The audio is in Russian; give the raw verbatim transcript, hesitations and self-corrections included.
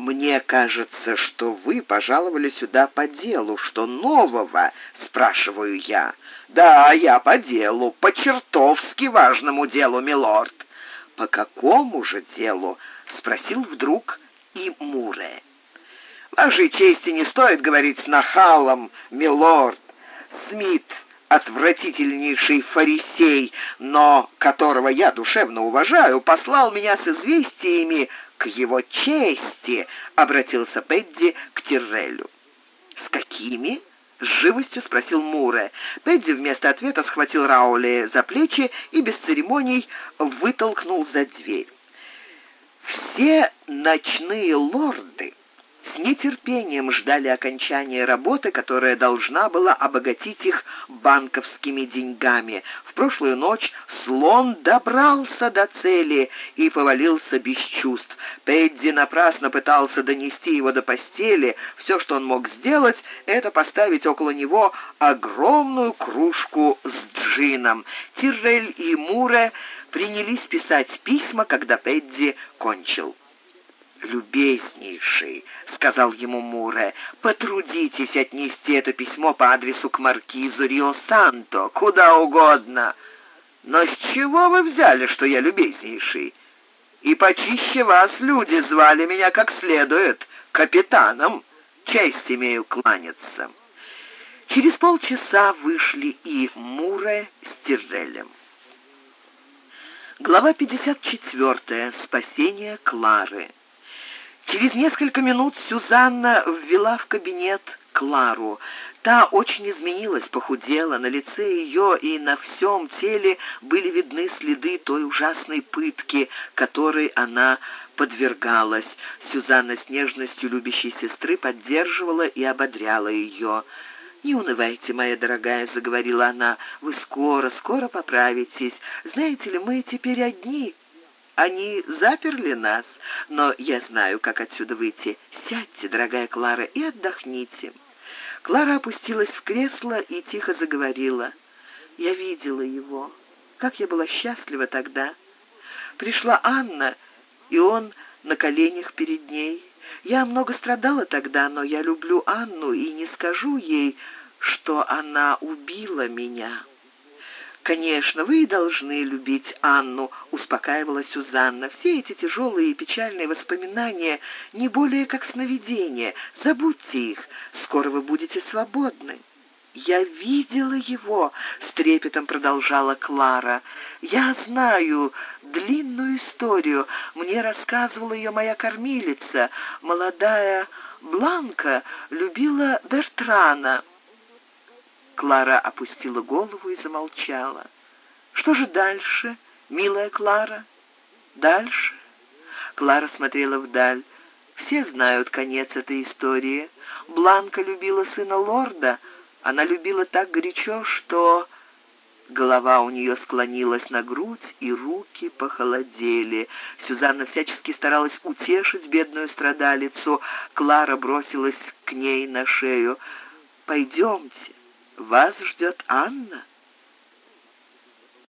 «Мне кажется, что вы пожаловали сюда по делу. Что нового?» — спрашиваю я. «Да, я по делу, по чертовски важному делу, милорд». «По какому же делу?» — спросил вдруг и Муре. «Вашей чести не стоит говорить с нахалом, милорд. Смит — отвратительнейший фарисей, но которого я душевно уважаю, послал меня с известиями к его чести», — обратился Пэдди к Тирреллю. «С какими?» — с живостью спросил Муре. Пэдди вместо ответа схватил Раули за плечи и без церемоний вытолкнул за дверь. Все ночные лорды с нетерпением ждали окончания работы, которая должна была обогатить их банковскими деньгами. В прошлую ночь слон добрался до цели и повалился без чувств. Пэдди напрасно пытался донести его до постели. Все, что он мог сделать, это поставить около него огромную кружку с джином. Тиррель и Муре принялись писать письма, когда Пэдди кончил. «Любезнейший», — сказал ему Муре, — «потрудитесь отнести это письмо по адресу к маркизу Рио-Санто, куда угодно». «Но с чего вы взяли, что я любезнейший? И почище вас люди звали меня как следует капитаном. Честь имею кланяться». Через полчаса вышли и Муре с Тиррелем. Глава пятьдесят четвертая. Спасение Клары. Через несколько минут Сюзанна ввела в кабинет Клару. Та очень изменилась, похудела. На лице ее и на всем теле были видны следы той ужасной пытки, которой она подвергалась. Сюзанна с нежностью любящей сестры поддерживала и ободряла ее. «Не унывайте, моя дорогая», — заговорила она, — «вы скоро, скоро поправитесь. Знаете ли, мы теперь одни. Они заперли нас, но я знаю, как отсюда выйти. Сядьте, дорогая Клара, и отдохните». Клара опустилась в кресло и тихо заговорила. «Я видела его. Как я была счастлива тогда. Пришла Анна, и он на коленях перед ней. Я много страдала тогда, но я люблю Анну и не скажу ей, что она убила меня». «Конечно, вы и должны любить Анну», — успокаивала Сюзанна. «Все эти тяжелые и печальные воспоминания не более как сновидения. Забудьте их. Скоро вы будете свободны». «Я видела его», — с трепетом продолжала Клара. «Я знаю длинную историю. Мне рассказывала ее моя кормилица. Молодая Бланка любила Бертрана». Клара опустила голову и замолчала. «Что же дальше, милая Клара?» «Дальше?» Клара смотрела вдаль. «Все знают конец этой истории. Бланка любила сына лорда. Она любила так горячо, что...» Голова у нее склонилась на грудь, и руки похолодели. Сюзанна всячески старалась утешить бедную страдалицу. Клара бросилась к ней на шею. «Пойдемте. Вас ждет Анна».